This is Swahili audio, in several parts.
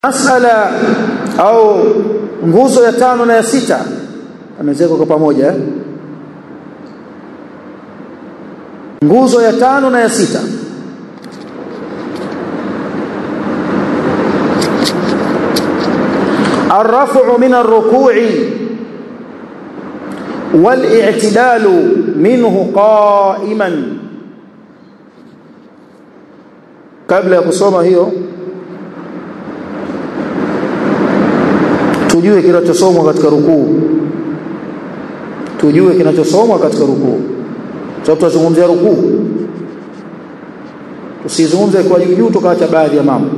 Masala au nguzo ya 5 na ya 6 amezeka kwa pamoja. Nguzo ya 5 na ya 6. الرفع من الركوع والاعتدال منه قائما. kabla ya kusoma hiyo tujue kinachosomwa katika rukuu. Tujue kinachosomwa katika rukuu. Sababu tuzungumzia rukuu. Tusizungumze kwa juu tukaacha baadhi ya mambo.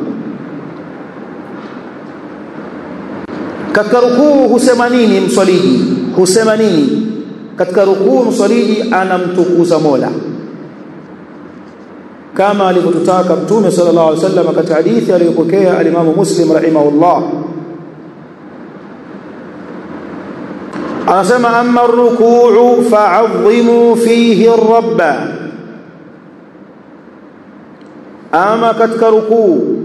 Katika rukuu husema nini mswaliji? Husema nini? Katika rukuu mswaliji anamtukuza Mola. Kama alivyotutaka Mtume sallallahu alaihi wasallam katika hadithi aliyopokea al-Imam Muslim rahimahullah. Anasema amma ar-ruku'u fa'azzimu fihi ar-rabba. Ama katika rukuu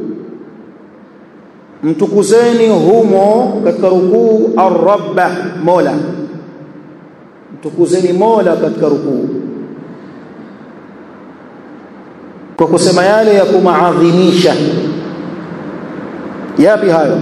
mtukuzeni humo katika rukuu ar-rabba, Mola. Mtukuzeni Mola katika rukuu kwa kusema yale ya kumaadhimisha. Yapi hayo?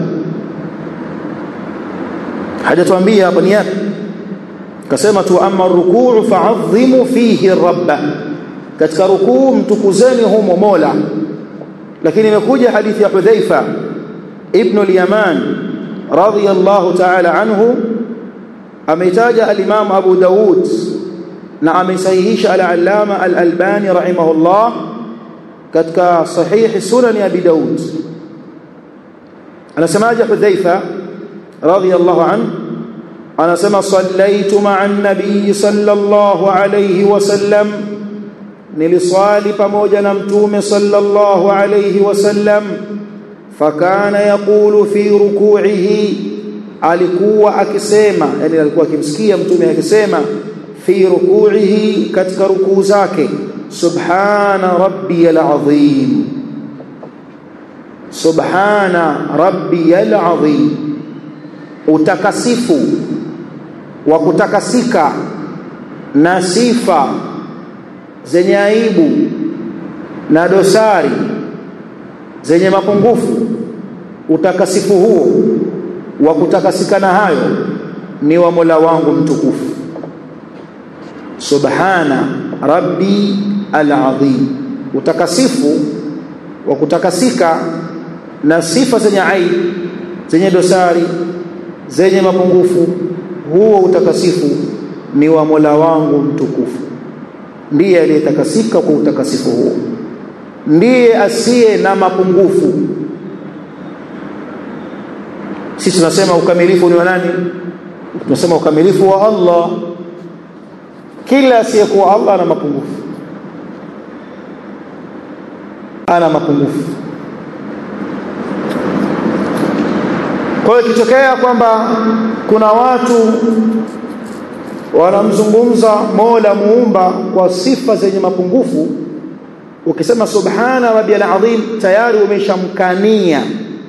Hajatuambia hapa ni yapi. Kasema tu amma rukuu fa'azzimu fihi rabba, katika rukuu mtukuzeni humo Mola. Lakini imekuja hadithi ya Hudhaifa ibn al-Yaman radiyallahu ta'ala anhu, ameitaja al-Imam Abu Daud na amesahihisha al-Allama al-Albani rahimahullah katika sahih sunan Abi Daud. Anasemaje Hudhaifa radiyallahu anhu? Anasema sallaitu ma'an nabiy sallallahu alayhi wasallam, niliswali pamoja na Mtume sallallahu alayhi wasallam. Fakana yaqulu fi ruku'ihi, alikuwa akisema, yani alikuwa akimsikia Mtume akisema fi ruku'ihi, katika rukuu zake, subhana rabbiyal azim, subhana rabbiyal azim. Utakasifu wa kutakasika na sifa zenye aibu na dosari zenye mapungufu, utakasifu huo wa kutakasika na hayo ni wa Mola wangu mtukufu. Subhana rabbi al-azim. Utakasifu wa kutakasika na sifa zenye aibu, zenye dosari, zenye mapungufu, huo utakasifu ni wa Mola wangu mtukufu. Ndiye aliyetakasika kwa utakasifu huo, ndiye asiye na mapungufu. Sisi tunasema ukamilifu ni wa nani? Tunasema ukamilifu wa Allah. Kila asiyekuwa Allah ana mapungufu, ana mapungufu. Kwa hiyo kitokea kwamba kuna watu wanamzungumza Mola muumba kwa sifa zenye mapungufu, ukisema subhana rabbiyal azim tayari umeshamkania,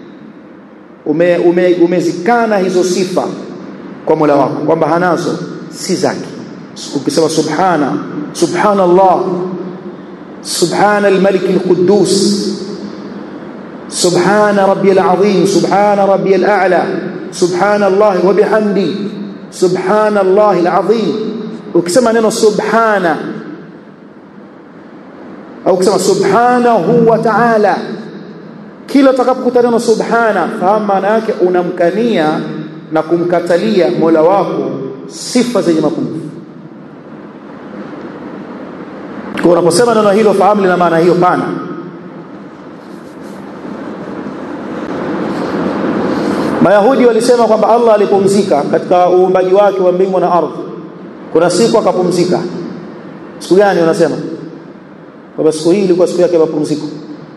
umezikana hizo sifa kwa Mola wako kwamba hanazo, si zake. Ukisema subhanallah, subhana al-malik al-quddus, subhana rabbiyal azim, subhana rabbiyal a'la, subhanallah wa bihamdi, subhanallah al-azim. Ukisema neno subhana au ukisema subhanahu wa ta'ala, kila utakapokutana na subhana, fahamu maana yake unamkania na kumkatalia Mola wako sifa zenye mapungufu. Kwa unaposema neno hilo, fahamu lina maana hiyo pana. Mayahudi walisema kwamba Allah alipumzika katika uumbaji wake wa mbingu na ardhi. Kuna siku akapumzika. Siku gani wanasema? Kwa siku hii ilikuwa siku yake ya mapumziko.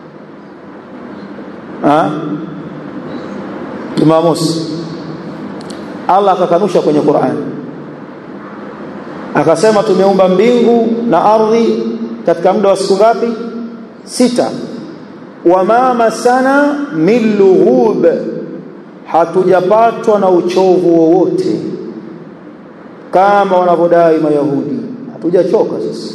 Jumamosi. Allah akakanusha kwenye Qur'an. Akasema tumeumba mbingu na ardhi katika muda wa siku ngapi? 6. wama masana min lughub, hatujapatwa na uchovu wowote kama wanavyodai Mayahudi. Hatujachoka sisi.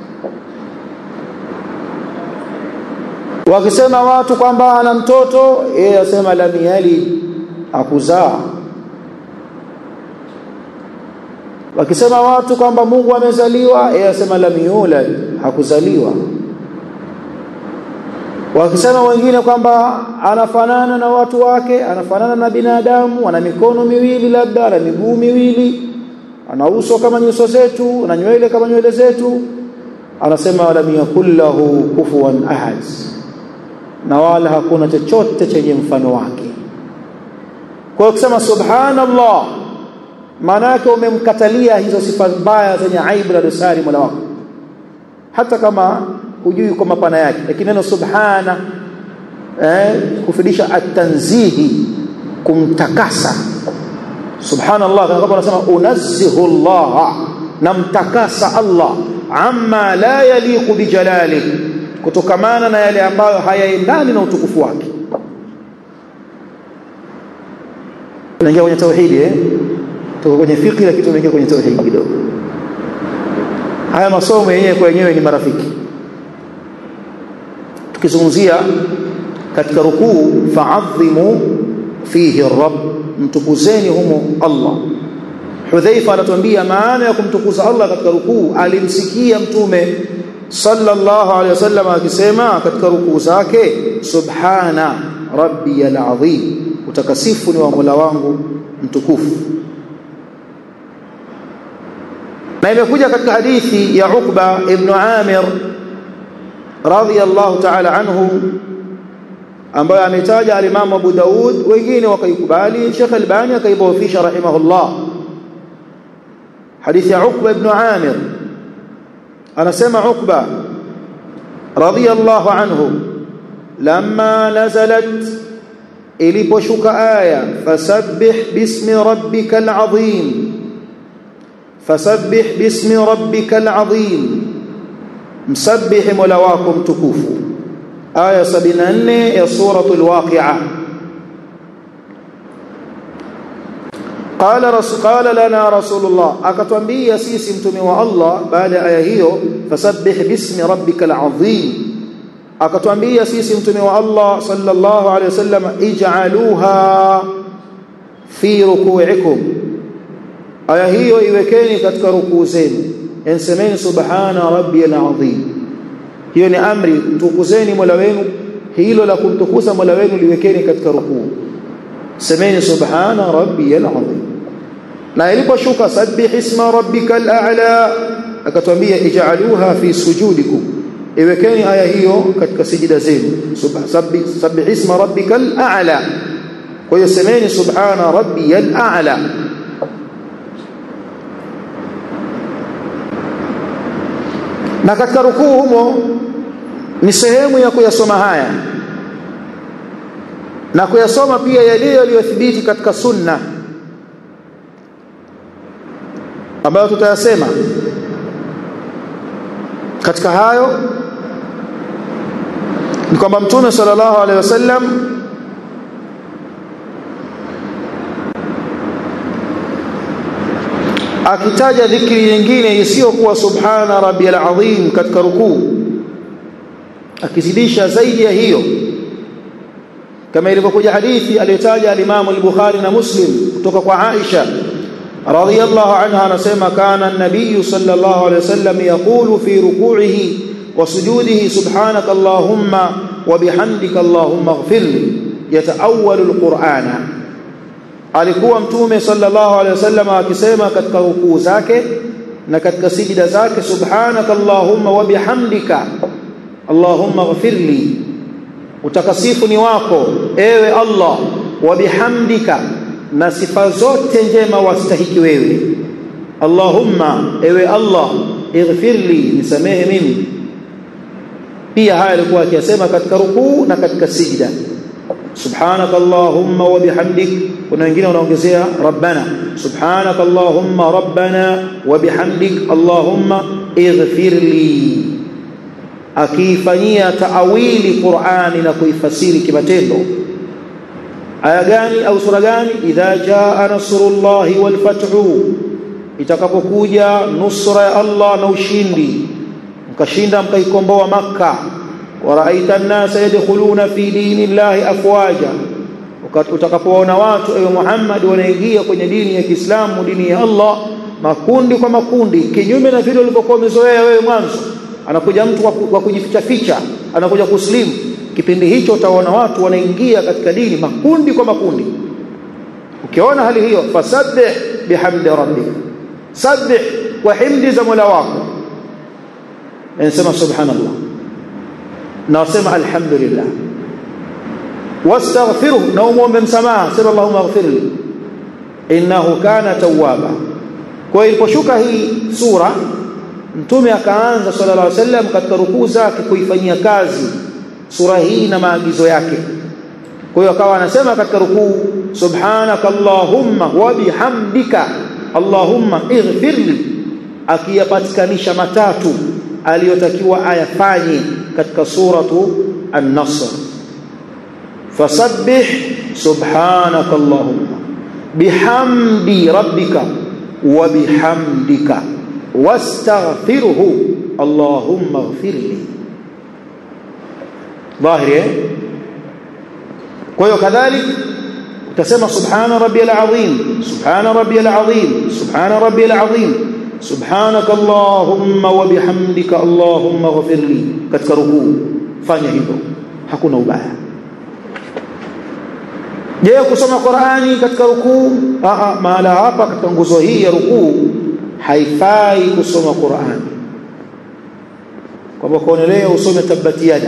Wakisema watu kwamba ana mtoto, yeye asema lam yalid, hakuzaa. Wakisema watu kwamba Mungu amezaliwa, yeye asema lam yulad, hakuzaliwa. Wakisema wengine kwamba anafanana na watu wake, anafanana na binadamu, ana mikono miwili, labda ana miguu miwili, ana uso kama nyuso zetu, ana nywele kama nywele zetu, anasema lam yakul lahu kufuwan ahad, na wala hakuna chochote chenye mfano wake. Kwa hiyo kusema subhanallah, maana yake umemkatalia hizo sifa mbaya zenye aibu na dosari Mola wako, hata kama hujui kwa mapana yake. Lakini neno subhana kufidisha at-tanzihi, kumtakasa. Subhanallah, kama unasema unazzihu Allah, namtakasa Allah amma la yaliqu bi jalalihi, kutokamana na yale ambayo hayaendani na utukufu wake. Tunaingia kwenye tauhidi tuko kwenye fiqh, lakini tunaingia kwenye tauhidi kidogo. Haya masomo yenyewe kwa yenyewe ni marafiki. Tukizungumzia katika rukuu, fa'adhimu fihi rabb, mtukuzeni humo Allah. Hudhaifa anatuambia maana ya kumtukuza Allah katika rukuu, alimsikia Mtume sallallahu alaihi wasallam akisema katika rukuu zake, subhana rabbiyal azim, utakasifu ni wa Mola wangu mtukufu. Na imekuja katika hadithi ya Uqba ibn Amir radhiyallahu ta'ala anhu, ambayo ametaja al-Imam Abu Daud, wengine wakaikubali, Sheikh Albani akaibofisha rahimahullah. Hadithi ya Uqba ibn Amir, anasema Uqba radhiyallahu anhu, lamma nazalat, iliposhuka aya fasabbih bismi rabbikal azim, fasabbih bismi rabbikal azim, msabbih mola wako mtukufu, aya 74 ya suratul Waqi'ah. qala lana rasulullah, akatwambia sisi mtume wa Allah baada ya aya hiyo fasabbih bismi rabbikal azim, akatwambia sisi mtume wa Allah sallallahu alayhi wasallam, ij'aluha fi ruku'ikum, aya hiyo iwekeni katika rukuu zenu, ensemeni subhana rabbiyal azim. Hiyo ni amri, mtukuzeni mola wenu, hilo la kumtukuza mola wenu liwekeni katika rukuu, semeni subhana rabbiyal azim. Na iliposhuka sabbih isma rabbikal a'la, akatwambia ij'aluha fi sujudikum, iwekeni aya hiyo katika sijida zenu, sabbih isma rabbikal a'la, kwa hiyo semeni subhana rabbiyal a'la. Na katika rukuu humo ni sehemu ya kuyasoma haya na kuyasoma pia yale yaliyothibiti katika sunna ambayo tutayasema. Katika hayo ni kwamba Mtume sallallahu alaihi wasallam akitaja dhikri nyingine isiyokuwa subhana rabbiyal azim katika rukuu, akizidisha zaidi ya hiyo, kama ilivyokuja hadithi aliyotaja al-Imam al-Bukhari na Muslim kutoka kwa Aisha radhiyallahu anha, anasema kana an-nabiy sallallahu alayhi wasallam yaqulu fi ruku'ihi wa sujudihi subhanaka allahumma wa bihamdika allahumma ighfirli, yataawwalu al-Qur'ana. Alikuwa Mtume sallallahu alayhi wasallam akisema katika rukuu zake na katika sijida zake, subhanaka allahumma wa bihamdika allahumma ighfirli, utakasifu ni wako ewe Allah, wa bihamdika, na sifa zote njema wastahiki wewe, Allahumma, ewe Allah, ighfirli, nisamehe mimi. Pia haya alikuwa akisema katika rukuu na katika sijida, subhanaka allahumma wa bihamdik. Kuna wengine wanaongezea rabbana, subhanaka allahumma rabbana wa bihamdik allahumma ighfirli. akifanyia taawili Qur'ani na kuifasiri kimatendo. Aya gani au sura gani? Idha jaa nasrullahi wal fathu, itakapokuja nusra ya Allah na ushindi, mkashinda mkaikomboa Makkah. Wa ra'aita an-nasa yadkhuluna fi dinillahi afwaja, utakapoona watu ewe Muhammad wanaingia kwenye dini ya Kiislamu, dini ya Allah, makundi kwa makundi, kinyume na vile ulivyokuwa umezoea wewe mwanzo. Anakuja mtu wa kujificha ficha, anakuja kuslimu. Kipindi hicho utaona watu wanaingia katika dini makundi kwa makundi. Ukiona hali hiyo, fasabbih bihamdi rabbik, sabbih wa himdi za Mola wako. Nasema subhanallah, nasema alhamdulillah, wastaghfiruh, na umuombe msamaha, sema Allahumma ighfirli innahu kana tawwaba. Kwa iliposhuka hii sura, Mtume akaanza sallallahu alaihi wasallam katika rukuu zake kuifanyia kazi sura hii na maagizo yake. Kwa hiyo akawa anasema katika rukuu, subhanaka allahumma wa bihamdika allahumma ighfirli, akiyapatikanisha matatu aliyotakiwa ayafanye katika suratu an-Nasr. Fasabbih subhanaka allahumma bihamdi rabbika wa bihamdika wastaghfirhu allahumma ighfirli. Dhahiri. Kwa hiyo kadhalik utasema subhana rabbiyal azim, subhana rabbiyal azim, subhana rabbiyal azim, subhanaka allahumma wa bihamdika allahumma ighfirli katika rukuu. Fanya hivyo, hakuna ubaya. Je, kusoma Qur'ani katika rukuu? Mahala hapa katika nguzo hii ya rukuu haifai kusoma Qur'ani. Kwa kuonelea usome tabbat yada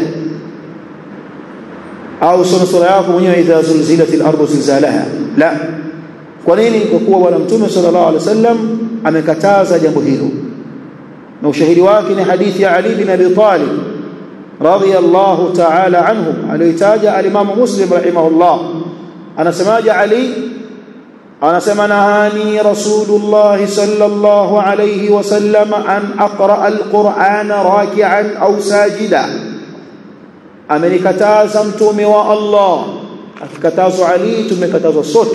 au usome sura yako mwenyewe idha zulzilatil ardu zilzalaha. La. Kwa nini? Kwa kuwa bwana Mtume sallallahu alaihi wasallam amekataza jambo hilo, na ushahidi wake ni hadithi ya Ali bin Abi Talib radiyallahu ta'ala anhu aliyotaja al-Imam Muslim rahimahullah. Anasemaje Ali? Anasema nahani Rasulullah sallallahu alayhi wasallam an aqra al-Qur'ana raki'an au sajida. Amenikataza Mtume wa Allah. Akikatazwa Ali, tumekatazwa sote,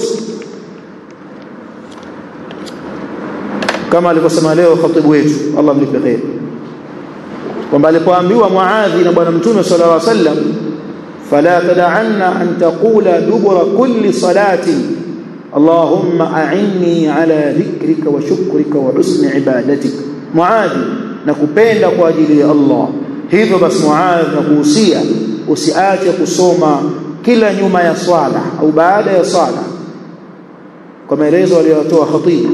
kama alivyosema leo khatibu wetu, Allah mlipe khair, kwamba alipoambiwa Muadhi na bwana Mtume sallallahu alayhi wasallam, fala tad'anna an taqula dubura kulli salatin Allahumma a'inni ala dhikrika wa shukrika wa husni ibadatik. Muadhi, nakupenda kwa ajili ya Allah. Hivyo basi Muadhi, nakuhusia usiache kusoma kila nyuma ya swala au baada ya swala, kwa maelezo aliyotoa khatibu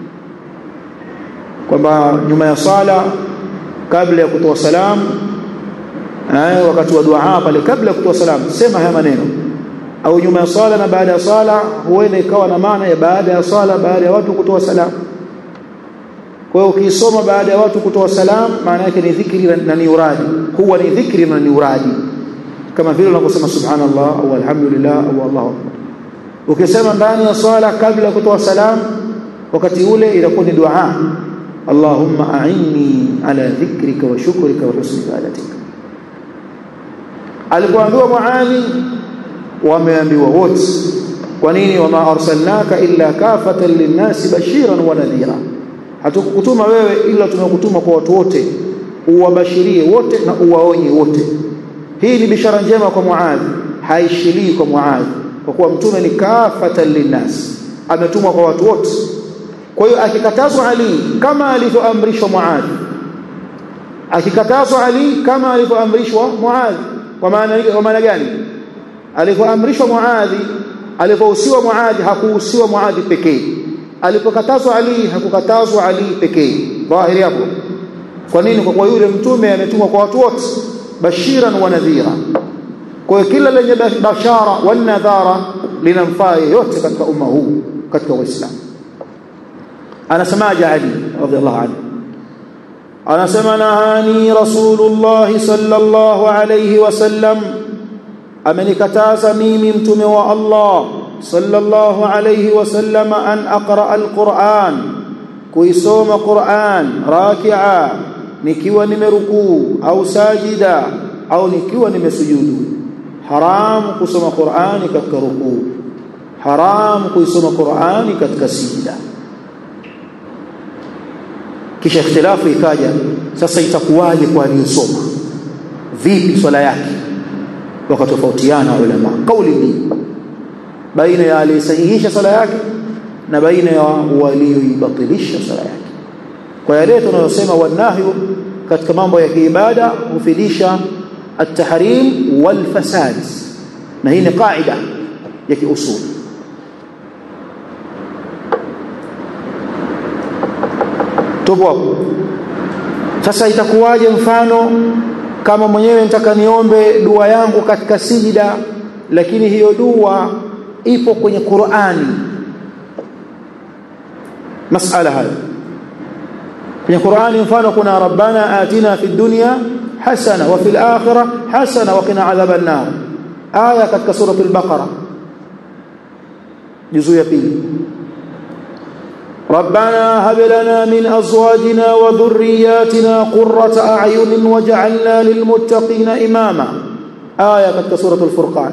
kwamba nyuma ya swala, kabla ya kutoa salamu, wakati wa dua pale kabla ya kutoa salamu sema haya maneno, au nyuma ya swala na baada ya swala, huenda ikawa na maana ya baada ya swala, baada ya watu kutoa salamu. Kwa hiyo ukisoma baada ya watu kutoa salamu, maana yake ni dhikri na ni uradi, huwa ni dhikri na ni uradi, kama vile unaposema subhanallah au alhamdulillah au Allahu akbar. Ukisema ndani ya swala kabla ya kutoa salamu, wakati ule inakuwa ni dua, Allahumma a'inni ala dhikrika wa shukrika wa husni ibadatik. Alipoambiwa Muadhi, wameambiwa wote. Kwa nini? Wama arsalnaka illa kafatan linnasi bashiran wa nadhira, hatukukutuma wewe ila tumekutuma kwa watu wote, uwabashirie wote na uwaonye wote. Hii ni bishara njema kwa Muadhi, haishilii kwa Muadhi, kwa kuwa Mtume ni kafatan linnas, ametumwa kwa watu wote. Kwa hiyo akikatazwa Ali kama alivyoamrishwa Muadhi, akikatazwa Ali kama alivyoamrishwa Muadhi. Kwa maana gani? Alivyoamrishwa Muadhi, alivyohusiwa Muadhi, hakuhusiwa Muadhi pekee. Alipokatazwa Ali, hakukatazwa Ali pekee. Dhahiri hapo. Kwa nini? Kwa kuwa yule Mtume ametumwa kwa watu wote, bashiran wa nadhira. Kwa hiyo kila lenye bashara wa nadhara linamfaa yote katika umma huu, katika Uislamu. Anasemaje Ali radhiallahu anhu? Anasema nahani Rasulullah sallallahu alayhi wasallam, amenikataza mimi Mtume wa Allah sallallahu alayhi wasallam an aqra al-Qur'an, kuisoma Qur'an raki'a nikiwa nimerukuu au sajida au nikiwa nimesujudu. Haram kusoma Qur'ani katika rukuu, haram kuisoma Qur'ani katika sijida. Kisha ikhtilafu ikaja, sasa itakuwaje kwa aliyosoma? Vipi swala yake? Wakatofautiana ulama. Kauli hii baina ya aliyesahihisha swala yake na baina ya walioibatilisha swala yake. Kwa yale tunayosema wanahyu katika mambo ya kiibada hufidisha at-tahrim wal fasad, na hii ni kaida ya kiusul. Tupo sasa, itakuwaje mfano kama mwenyewe nitaka niombe dua yangu katika sijida, lakini hiyo dua ipo kwenye Qur'ani? Masala haya kwenye Qur'ani, mfano kuna rabbana atina fid dunya hasana wa fil akhirah hasana wa qina adhaban nar, aya katika surah al-Baqara juzu ya 2. ربنا هب لنا من أزواجنا وذرياتنا قرة أعين وجعلنا للمتقين إماما، آية في سورة الفرقان.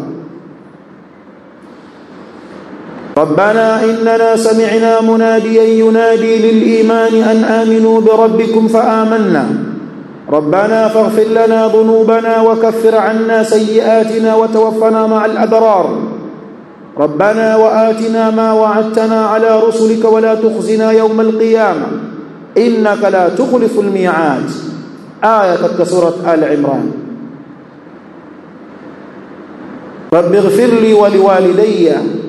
ربنا إننا سمعنا مناديا ينادي للإيمان أن آمنوا بربكم فآمنا ربنا فاغفر لنا ذنوبنا وكفر عنا سيئاتنا وتوفنا مع الأبرار ربنا وآتنا ما وعدتنا على رسلك ولا تخزنا يوم القيامة إنك لا تخلف الميعاد، آية في سورة آل عمران. رب اغفر لي ولوالدي،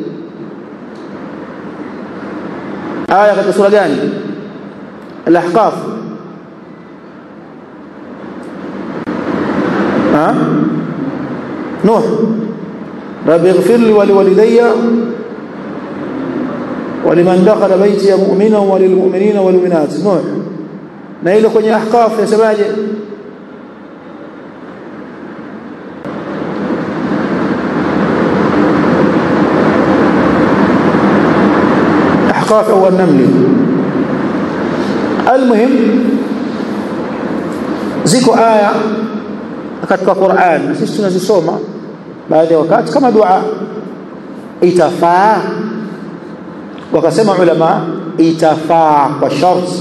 آية في سورة جاني الأحقاف. نوح رب اغفر لي ولوالدي ولمن دخل بيتي مؤمنا وللمؤمنين والمؤمنات. نوح. na ile kwenye ahqaf yasemaje? ahqaf au an-naml. Almuhim, ziko aya katika Qur'an sisi tunazisoma baada ya wakati kama dua. Itafaa, wakasema ulama, itafaa kwa sharti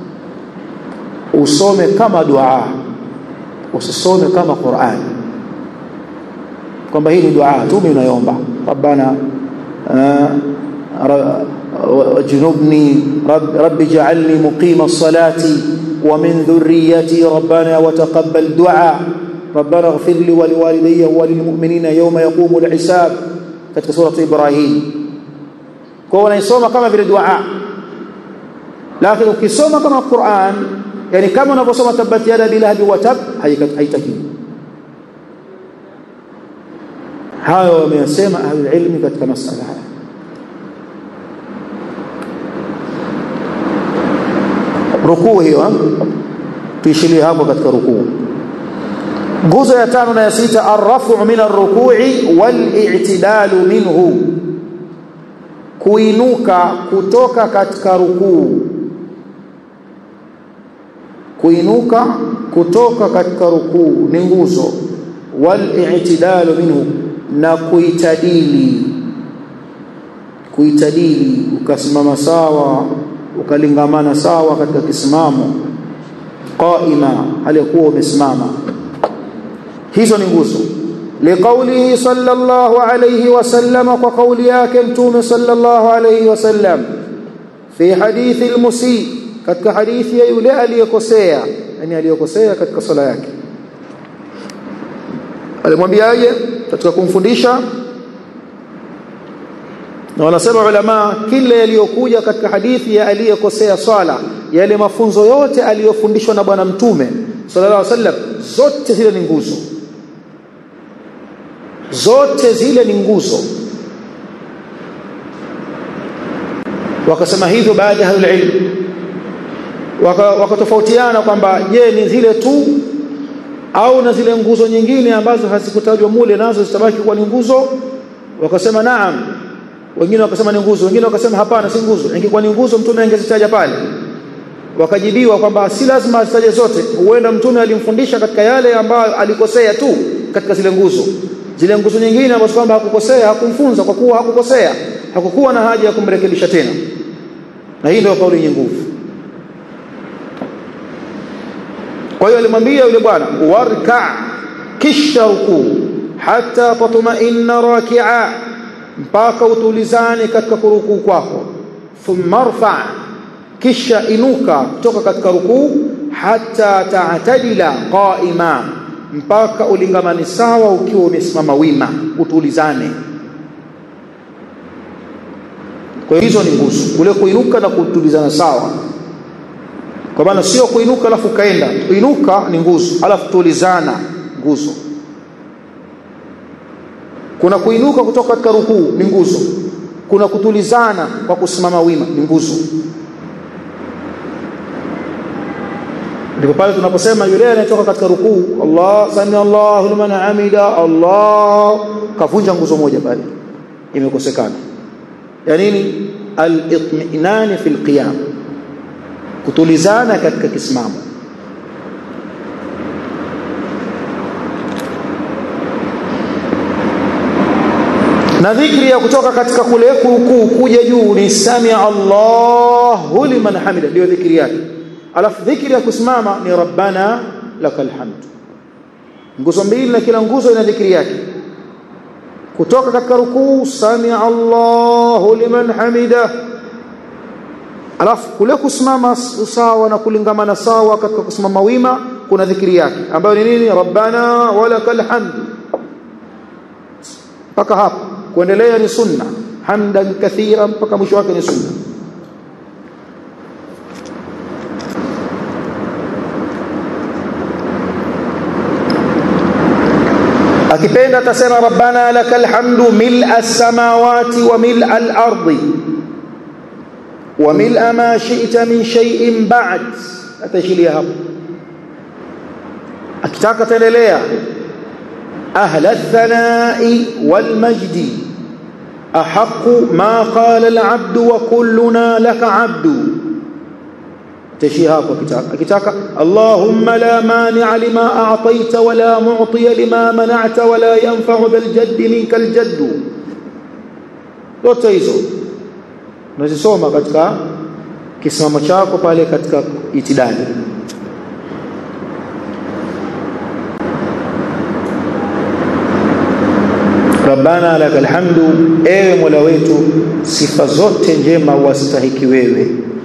usome kama dua, usisome kama Qur'an, kwamba hii ni dua tu mimi naomba rabbana wajnubni rabbi ja'alni muqima as-salati wa min dhurriyyati rabbana wa taqabbal du'a ربنا اغفر لي ولوالدي وللمؤمنين يوم يقوم الحساب katika sura Ibrahim. Kwa unaisoma kama vile dua, lakini ukisoma kama Qur'an, yani kama unavyosoma tabbat yada bilahi wa tab, haitaki. Hayo wamesema ahli ilmi katika masala haya. Rukuu hiyo tuishilie hapo katika rukuu. Nguzo ya 5 na ya 6, arrafu min arruku'i wal-i'tidalu minhu, kuinuka kutoka katika rukuu, kuinuka kutoka katika rukuu ni nguzo. Wal-i'tidalu minhu, na kuitadili ukasimama sawa, ukalingamana sawa katika kisimamo, qaima alikuwa umesimama. Hizo ni nguzo. Liqaulihi sallallahu alayhi wasallam, kwa kauli yake mtume sallallahu alayhi wasallam, fi hadithi al-musi, katika hadithi ya yule aliyekosea, yani aliyekosea katika sala yake. Alimwambiaje katika kumfundisha? Na wanasema ulama, kila yaliyokuja katika hadithi ya aliyekosea swala, yale mafunzo yote aliyofundishwa na bwana mtume sallallahu alayhi wasallam, zote zile ni nguzo, zote zile ni nguzo. Wakasema hivyo baadhi ya ilmu, wakatofautiana kwamba je, ni zile tu au na zile nguzo nyingine ambazo hazikutajwa mule nazo zitabaki kuwa ni nguzo. Wakasema naam, wengine wakasema ni nguzo, wengine wakasema hapana, si nguzo. Ingekuwa ni nguzo mtume angezitaja pale. wakajibiwa kwamba si lazima azitaje zote, huenda mtume alimfundisha katika yale ambayo alikosea tu katika zile nguzo nyingine ambazo kwamba hakukosea, hakumfunza kwa kuwa hakukosea, hakukuwa na haja ya kumrekebisha tena. Na hii ndio kauli yenye nguvu. Kwa hiyo alimwambia yule bwana, warka, kisha rukuu, hata tatma'inna raki'a, mpaka utulizane katika kurukuu kwako. Thumma rfa', kisha inuka kutoka katika rukuu, hata ta'tadila qa'ima, mpaka ulingamani sawa ukiwa umesimama wima, utulizane. Kwa hizo ni nguzo, kule kuinuka na kutulizana sawa. Kwa maana sio kuinuka alafu kaenda, kuinuka ni nguzo, alafu tulizana nguzo. Kuna kuinuka kutoka katika rukuu ni nguzo, kuna kutulizana kwa kusimama wima ni nguzo. Ndipo pale tunaposema yule anayetoka katika rukuu, Allah sami Allahu liman hamida, Allah, kavunja nguzo moja pale, imekosekana. Ya nini? Al-itminan fi al-qiyam, kutulizana katika kisimamo. Na dhikri ya kutoka katika kule kurukuu kuja juu ni sami Allahu liman hamida, ndio dhikri yake. Alafu dhikri ya kusimama ni rabbana lakal hamd. Nguzo mbili na kila nguzo ina dhikri yake. Kutoka katika rukuu sami Allahu liman hamida, alafu kule kusimama sawa na kulingamana sawa katika kusimama wima kuna dhikri yake ambayo ni nini? Rabbana walakal hamd. Mpaka hapo kuendelea ni sunna, hamdan kathira, mpaka mwisho wake ni sunna. Akipenda atasema rabbana lakal hamdu mil'a as-samawati wa mil'a al-ardi wa mil'a ma shi'ta min shay'in ba'd, atashilia hapo. Akitaka taendelea ahla ath-thana'i wal majdi ahaqqu ma qala al-'abdu wa kulluna laka 'abdu, تشيها كتاك اللهم لا مانع لما أعطيت ولا معطي لما منعت ولا ينفع بالجد منك الجد. Yote hizo unazisoma katika kisimamo chako pale katika itidali. Rabbana lakal hamdu, ewe Mola wetu sifa zote njema wastahiki wewe.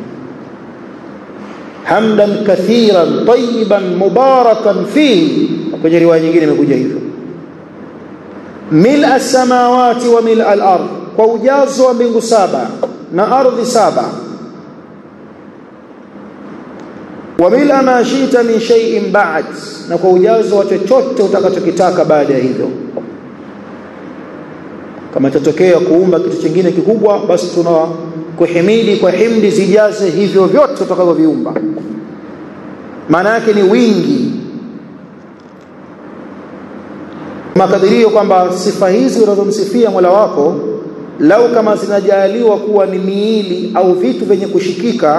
Hamdan kathiran tayyiban mubarakan fihi, kwenye riwaya nyingine imekuja hivyo. Mil'a as-samawati wa mil'a al-ard, kwa ujazo wa mbingu saba na ardhi saba. Wa mil'a ma shi'ta min shay'in ba'd, na kwa ujazo wa chochote utakachokitaka baada ya hivyo. Kama itatokea kuumba kitu kingine kikubwa, basi kuhimidi kwa himdi zijaze hivyo vyote utakavyoviumba. Maana yake ni wingi. Makadirio kwamba sifa hizi unazomsifia Mola wako, lau kama zinajaliwa kuwa ni miili au vitu vyenye kushikika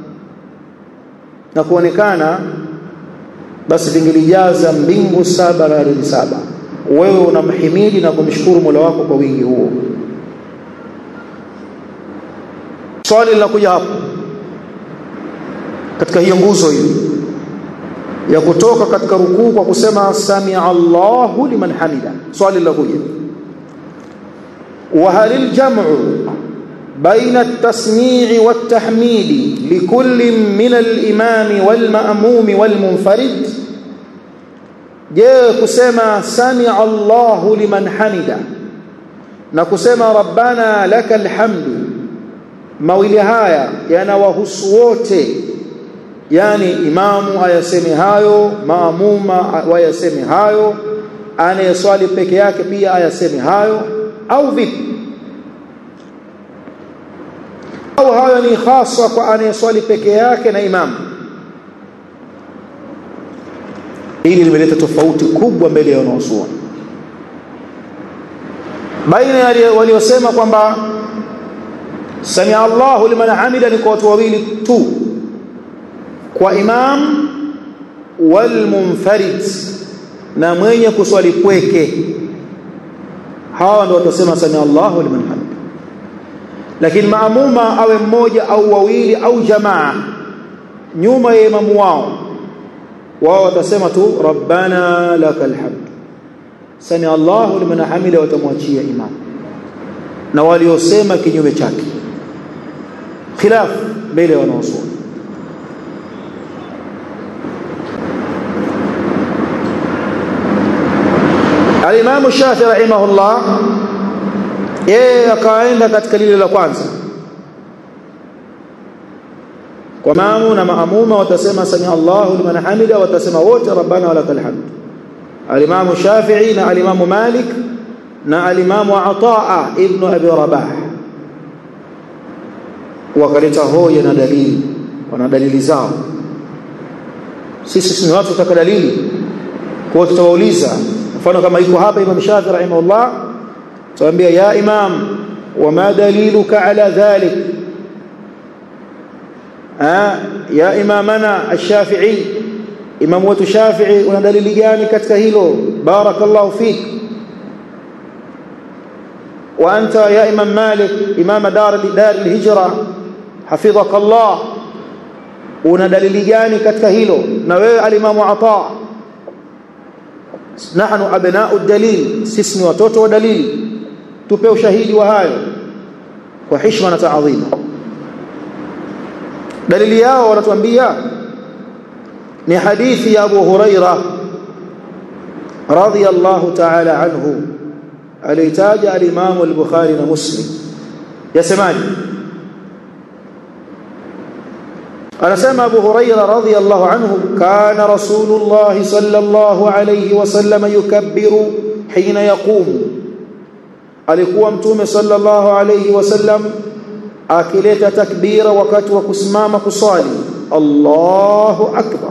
na kuonekana, basi vingelijaza mbingu saba na ardhi saba. Wewe unamhimidi na kumshukuru Mola wako kwa wingi huo. Swali linakuja hapo katika hiyo nguzo hiyo ya kutoka katika rukuu kwa kusema sami Allahu liman hamida. Swali linakuja, wa halil jam'u baina at-tasmi'i wat-tahmidi likulli min al-imami wal-ma'mumi wal-munfarid, je, kusema sami Allahu liman hamida na kusema rabbana lakal hamdu, mawili haya yanawahusu wote? Yani imamu ayaseme hayo, maamuma wayaseme hayo, anayeswali peke yake pia ayaseme hayo, au vipi? Au hayo ni hasa kwa anayeswali peke yake na imamu? Hili limeleta tofauti kubwa mbele ya wanazuoni baina ya waliosema kwamba sami Allahu liman hamida ni kwa watu wawili tu, kwa imam wal munfarid, na mwenye kuswali pweke. Hawa ndio watasema sami Allahu liman hamid. Lakini maamuma awe mmoja au wawili au jamaa nyuma ya imamu wao watasema tu rabbana lakal hamd, sami Allahu liman hamida, watamwachia imam. Na waliosema kinyume chake, khilaf mbele wanaosoma. Al-Imam Shafi'i rahimahullah yeye akaenda katika lile la kwanza, kwa maamu na maamuma watasema sami Allahu liman hamida, watasema wote rabbana walakal hamd. Al-Imam Shafi'i na al-Imam Malik na al-Imam Ataa ibn Abi Rabah wakaleta hoja na dalili, wana dalili zao. Sisi ni watu tutaka dalili, kwa tutawauliza. Mfano kama iko hapa Imam Shafi'i rahimahullah, tuambia ya imam wama daliluka ala dhalik, ya imamana ash-Shafi'i, imam wetu Shafi'i, una dalili gani katika hilo? Barakallahu fik. Wa anta ya imam Malik, imam dar al-hijra, hafidhaka Allah, una dalili gani katika hilo? Na wewe al-Imam Ata, nahnu abna'u ad-dalil, sisi ni watoto wa dalili, tupe ushahidi wa hayo kwa heshima na taadhima. Dalili yao wanatuambia ni hadithi ya Abu Huraira radhiyallahu ta'ala anhu, alitaja al-Imam al-Bukhari na Muslim. Yasemaje? anasema Abu Huraira radhiyallahu anhu, kana Rasulullah sallallahu alayhi wasallam yukabbiru hina yaqumu, alikuwa mtume sallallahu alayhi wasallam akileta takbira wakati wa kusimama kusali, Allahu akbar.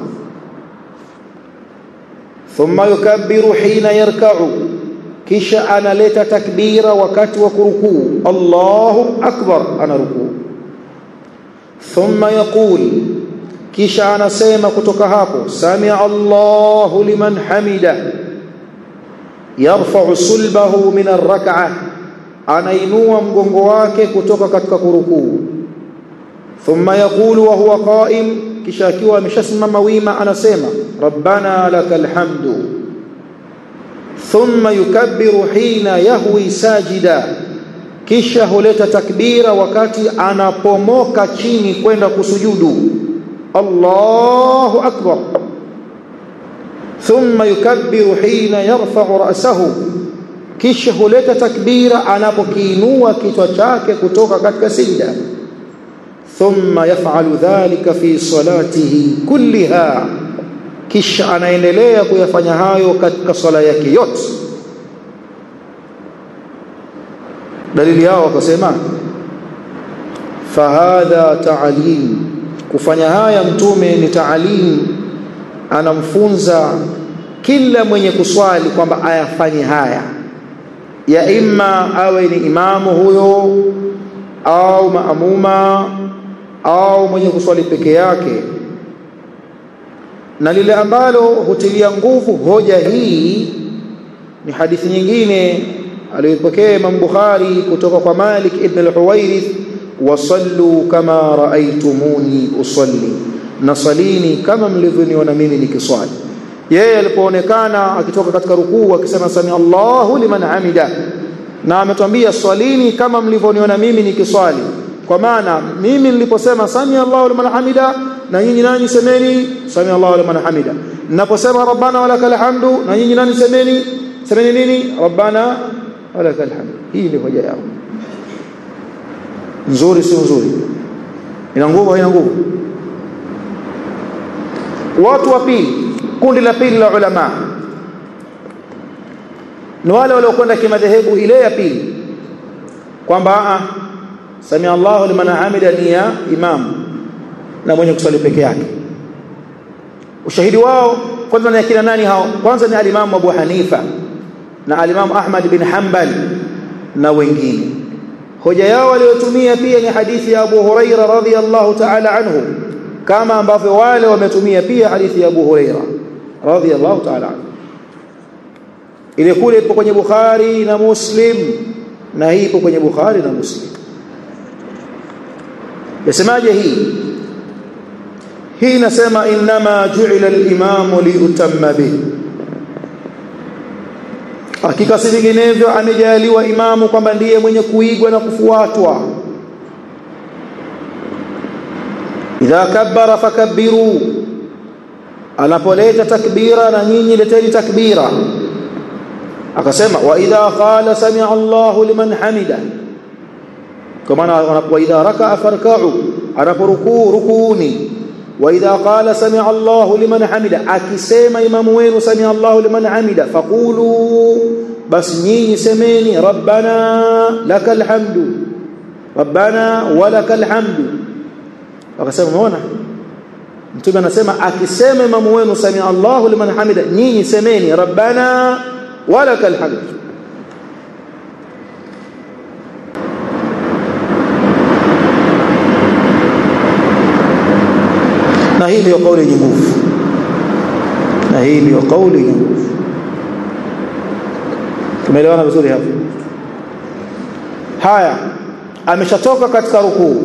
Thumma yukabbiru hina yarka'u, kisha analeta takbira wakati wa kurukuu, Allahu akbar, anarukuu. Thumma yaqul, kisha anasema kutoka hapo, sami'a Allahu liman hamida, yarfa'u sulbahu min ar-rak'ah, anainua mgongo wake kutoka katika kurukuu. Thumma yaqulu wa huwa qa'im, kisha akiwa ameshasimama wima anasema rabbana lakal hamdu. Thumma yukabbiru hina yahwi sajida, kisha huleta takbira wakati anapomoka chini kwenda kusujudu, Allahu akbar. Thumma yukabbiru hina yarfa'u ra'sahu, kisha huleta takbira anapokiinua kichwa chake kutoka katika sijda. Thumma yaf'alu dhalika fi salatihi kulliha, kisha anaendelea kuyafanya hayo katika sala yake yote. Dalili yao wakasema fahadha ta'lim, kufanya haya mtume ni ta'lim, anamfunza kila mwenye kuswali kwamba ayafanye haya, ya imma awe ni imamu huyo au maamuma au mwenye kuswali peke yake. Na lile ambalo hutilia nguvu hoja hii ni hadithi nyingine aliyopokea Imam Bukhari kutoka kwa Malik ibn al-Huwairith, wasallu kama raaitumuni usalli, nasalini kama mlivyoniona mimi nikiswali. Yeye alipoonekana akitoka katika rukuu akisema sami Allahu liman hamida, na ametuambia swalini kama mlivyoniona mimi nikiswali, kwa maana mimi niliposema sami Allahu liman hamida, na nyinyi nani semeni sami Allahu liman hamida. Ninaposema rabbana walakal hamdu, na nyinyi nani semeni nini? Rabbana walakal hamdu. Hii ni hoja yao. Nzuri si nzuri? Ina nguvu haina nguvu? Watu wa pili, kundi la pili la ulama ni wale waliokwenda kimadhehebu ile ya pili, kwamba sami Allahu liman hamida ni ya imam na mwenye kusali peke yake. Ushahidi wao kwanza ni akina nani hao? Kwanza ni al-Imam Abu Hanifa na al-Imam Ahmad bin Hanbal na wengine. Hoja yao waliotumia pia ni hadithi ya Abu Huraira radhiyallahu ta'ala anhu, kama ambavyo wale wametumia pia hadithi ya Abu Huraira radhiyallahu ta'ala anhu. Ile kule ipo kwenye Bukhari na Muslim na hii ipo kwenye Bukhari na Muslim. Yasemaje hii? Hii nasema inma ju'ila al-imamu liutamma bihi, hakika si vinginevyo amejaliwa imamu kwamba ndiye mwenye kuigwa na kufuatwa. Idha kabbara fakabbiru, anapoleta takbira na nyinyi leteni takbira. Akasema wa idha qala sami'a Allahu liman hamida, kwa maana wa idha raka'a farka'u, anaporukuu rukuuni. Wa idha qala sami'a Allahu liman hamida, akisema imamu wenu sami'a Allahu liman hamida, faqulu, bas nyinyi semeni rabbana lakal hamdu, rabbana walakal hamdu. Akasema umeona, mtume anasema akisema imamu wenu sami'a Allahu liman hamida, nyinyi semeni rabbana walakal hamdu. Na hii ndio kauli yenye nguvu, na hii ndio kauli yenye nguvu. Tumeelewana vizuri hapo? Haya, ameshatoka katika rukuu,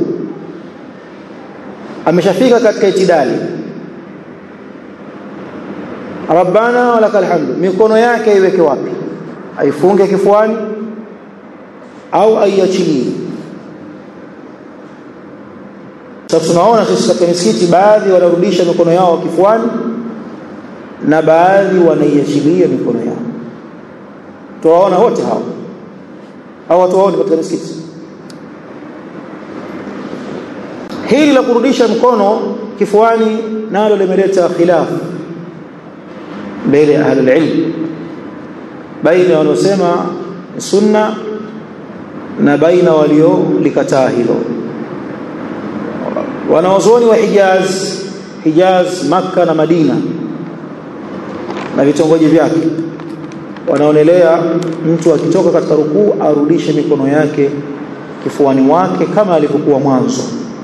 ameshafika katika itidali, rabbana walakal hamdu, mikono yake iweke wapi? Aifunge kifuani au aiachilie? Sasa tunaona sisi katika misikiti baadhi wanarudisha mikono yao kifuani na baadhi wanaiachilia mikono yao. Tuwaona wote hao au watu wao katika misikiti. Hili la kurudisha mkono kifuani nalo limeleta khilaf mbele ya ahli ilm, baina wanaosema sunna na baina waliolikataa hilo. Wanaozoni wa Hijaz, Makkah na Madina na vitongoji vyake wanaonelea mtu akitoka katika rukuu arudishe mikono yake kifuani mwake kama alivyokuwa mwanzo.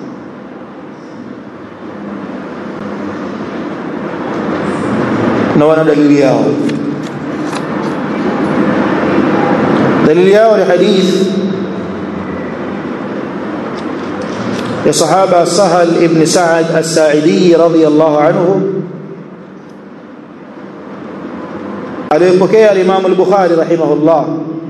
Na wana dalili yao. Dalili yao ni hadithi ya sahaba Sahal ibn Sa'ad as-Sa'idi radhiyallahu anhu, aliyepokea Imam al-Bukhari rahimahullah.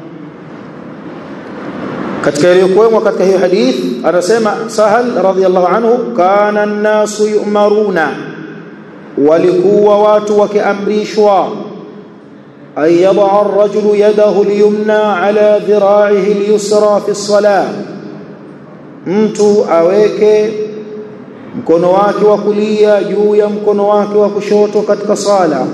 Katika iliyokuwemo katika hiyo hadith anasema Sahal radhiyallahu anhu, kana an-nasu yu'maruna, walikuwa watu wakiamrishwa, ay yad'a ar-rajulu yadahu al-yumna ala dhira'ihi al-yusra fi as-salah, mtu aweke mkono wake wa kulia juu ya mkono wake wa kushoto katika sala.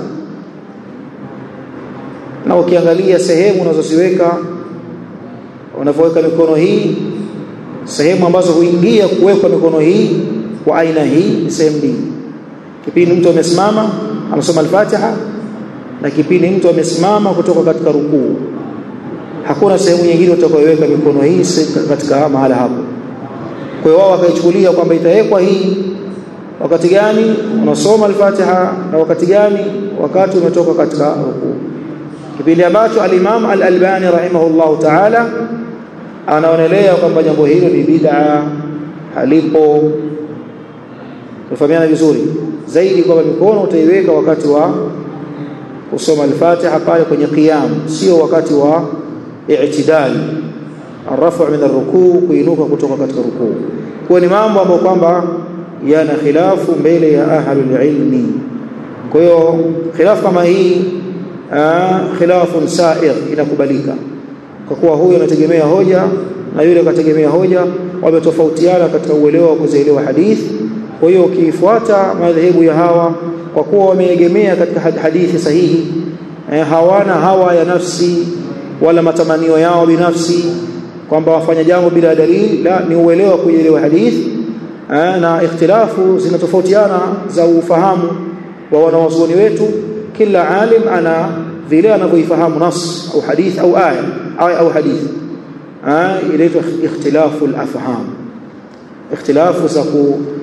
Na ukiangalia sehemu unazoziweka, unapoweka mikono hii, sehemu ambazo huingia kuwekwa mikono hii kwa aina hii ni sehemu mbili. Kipindi mtu amesimama anasoma al-Fatiha, na kipindi mtu amesimama kutoka katika rukuu. Hakuna sehemu nyingine utakayoweka mikono hii katika mahala hapo. Kwa hiyo wao wakaichukulia kwamba itawekwa hii wakati gani unasoma al-Fatiha na wakati gani wakati umetoka katika rukuu. Kipindi ambacho al-Imam al-Albani rahimahullahu ta'ala anaonelea kwamba jambo hilo ni bid'a, halipo. Tufahamiana vizuri zaidi kwamba mikono utaiweka wakati wa kusoma al-Fatiha pale kwenye qiyam, sio wakati wa i'tidal, ar-raf' min ar-rukuu, kuinuka kutoka katika rukuu. Kwa ni mambo ambayo kwamba yana khilafu mbele ya ahlul ilmi. Kwa hiyo khilafu kama hii khilafun sa'ir, inakubalika kwa kuwa huyo anategemea hoja na yule akategemea hoja, wametofautiana katika uelewa wa kuzielewa hadithi. Kwa hiyo ukifuata madhehebu ya hawa, kwa kuwa wameegemea katika hadithi sahihi, hawana hawa ya nafsi wala matamanio yao binafsi kwamba wafanya jambo bila dalili, la, ni uelewa kuielewa hadithi. Na ikhtilafu zinatofautiana za ufahamu wa wanawazuoni wetu. Kila alim ana vile anavyoifahamu nas au hadith au aya au hadith. Inaitwa ikhtilafu al-afham, ikhtilafu za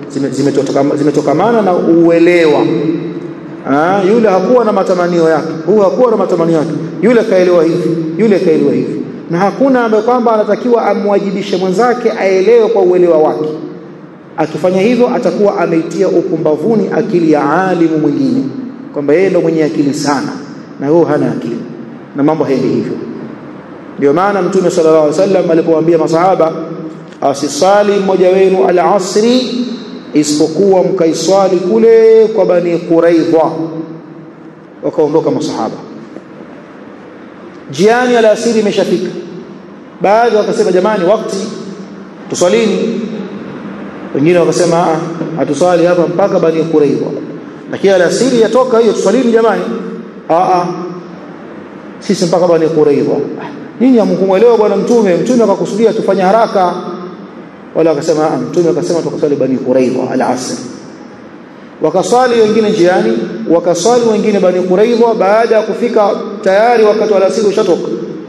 zimetokamana na uelewa. Yule hakuwa na matamanio yake, huyu hakuwa na matamanio yake, yule kaelewa hivi, yule kaelewa hivi, na hakuna ambaye kwamba anatakiwa amwajibishe mwenzake aelewe kwa uelewa wake. Akifanya hivyo atakuwa ameitia upumbavuni akili ya alimu mwingine, kwamba yeye ndo mwenye akili sana na huyo hana akili, na mambo haendi hivyo. Ndio maana Mtume sallallahu alaihi wasallam alipowaambia masahaba, asisali mmoja wenu al-asri isipokuwa mkaiswali kule kwa Bani Quraidha. Wakaondoka masahaba, jiani alasiri imeshafika. Baadhi wakasema jamani, wakati tuswalini. Wengine wakasema hatuswali hapa mpaka Bani Quraidha, lakini alasiri yatoka hiyo, tuswalini jamani. Sisi mpaka Bani Quraidha. Nini hamkumuelewa bwana Mtume akakusudia tufanye haraka. Wala akasema Mtume akasema tukaswali Bani Quraidha al-asr. Wakaswali wengine njiani, wakaswali wengine Bani Quraidha. Baada ya kufika tayari wakati wa alasiri ushatoka.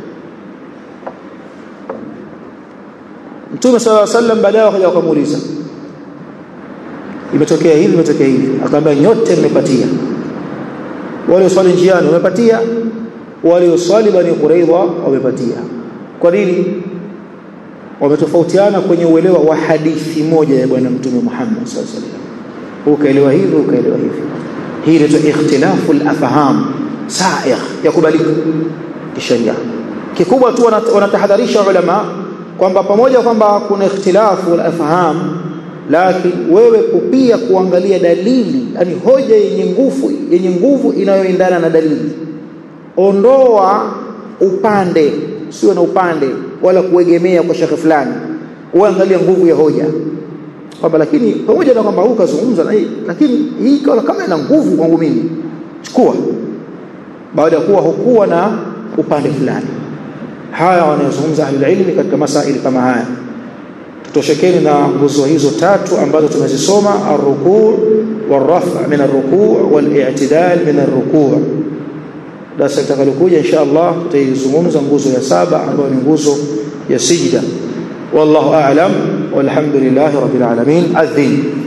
Mtume sallallahu alaihi wasallam baadaye akaja akamuuliza, imetokea hivi, imetokea hivi. Akamwambia nyote mmepatia. Wale waswali njiani wamepatia, wale waswali Bani Quraidha wamepatia. Kwa nini? Wametofautiana kwenye uelewa wa hadithi moja ya bwana Mtume Muhammad sallallahu alaihi wasallam. Ukaelewa hivi, ukaelewa hivi. Hii ni ikhtilafu al-afham sa'igh, yakubalika kisheria. Kikubwa tu wanatahadharisha ulama kwamba pamoja kwamba kuna ikhtilafu al-afham, lakini wewe kupia kuangalia dalili, yani hoja yenye nguvu inayoendana na dalili. Ondoa upande, sio na upande wala kuegemea kwa shekhe fulani. Uangalia nguvu ya hoja. Kwamba lakini pamoja na kwamba ukazungumza na hii, lakini hii kama ina nguvu kwangu mimi, chukua. Baada ya kuwa hukuwa na upande fulani. Haya wanayozungumza ahlul ilmi katika masaili kama haya. Tutoshekeni na nguzo hizo tatu ambazo tumezisoma: ar-ruku' wal-raf' min ar-ruku' wal-i'tidal min ar-ruku'. Darasa litakalokuja insha Allah tutaizungumza nguzo ya 7 ambayo ni nguzo ya sijda. Wallahu a'lam, walhamdulillahi rabbil alamin. Adhin.